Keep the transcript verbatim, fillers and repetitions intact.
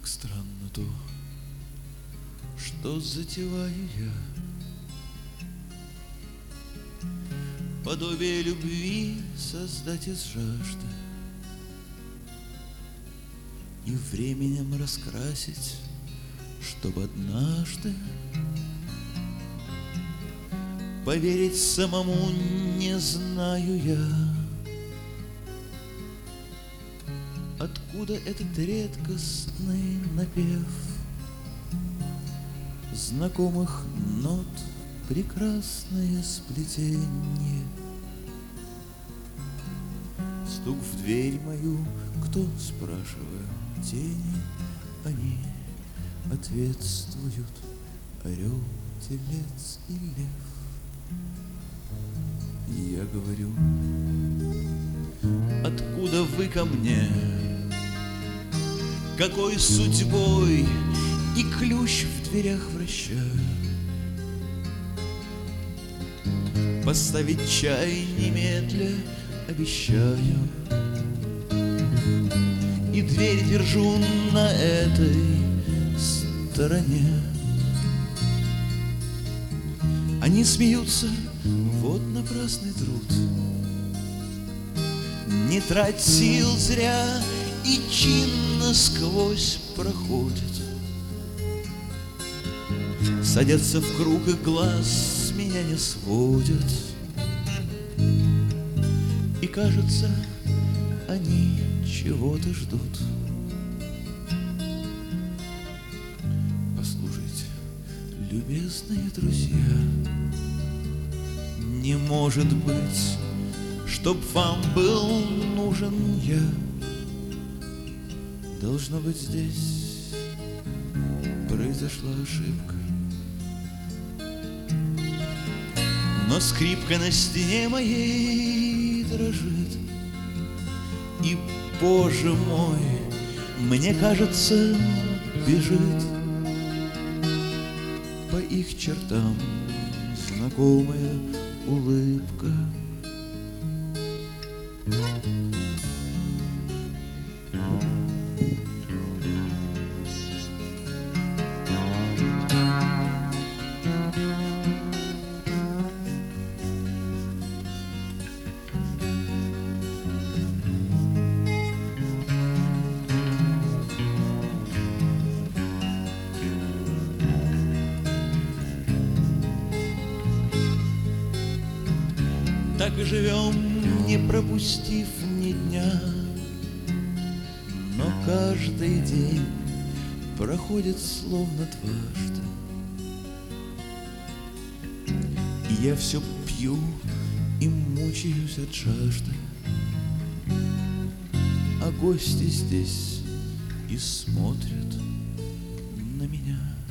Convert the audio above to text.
Как странно то, что затеваю я. Подобие любви создать из жажды и временем раскрасить, чтоб однажды поверить самому не знаю я, откуда этот редкостный напев знакомых нот, прекрасное сплетение. Стук в дверь мою, кто, спрашиваю, тени, они ответствуют: орел, телец и лев. И я говорю: откуда вы ко мне? Какой судьбой и ключ в дверях вращаю? Поставить чай немедля обещаю, и дверь держу на этой стороне. Они смеются: вот напрасный труд, не трать сил зря, и чинно сквозь проходят. Садятся в круг и глаз с меня не сводят, и кажется, они чего-то ждут. Послушайте, любезные друзья, не может быть, чтоб вам был нужен я. Должно быть, здесь произошла ошибка. Но скрипка на стене моей дрожит, и, Боже мой, мне кажется, бежит по их чертам знакомая улыбка. Так и живем, не пропустив ни дня, но каждый день проходит словно дважды. И я все пью и мучаюсь от жажды, а гости здесь и смотрят на меня.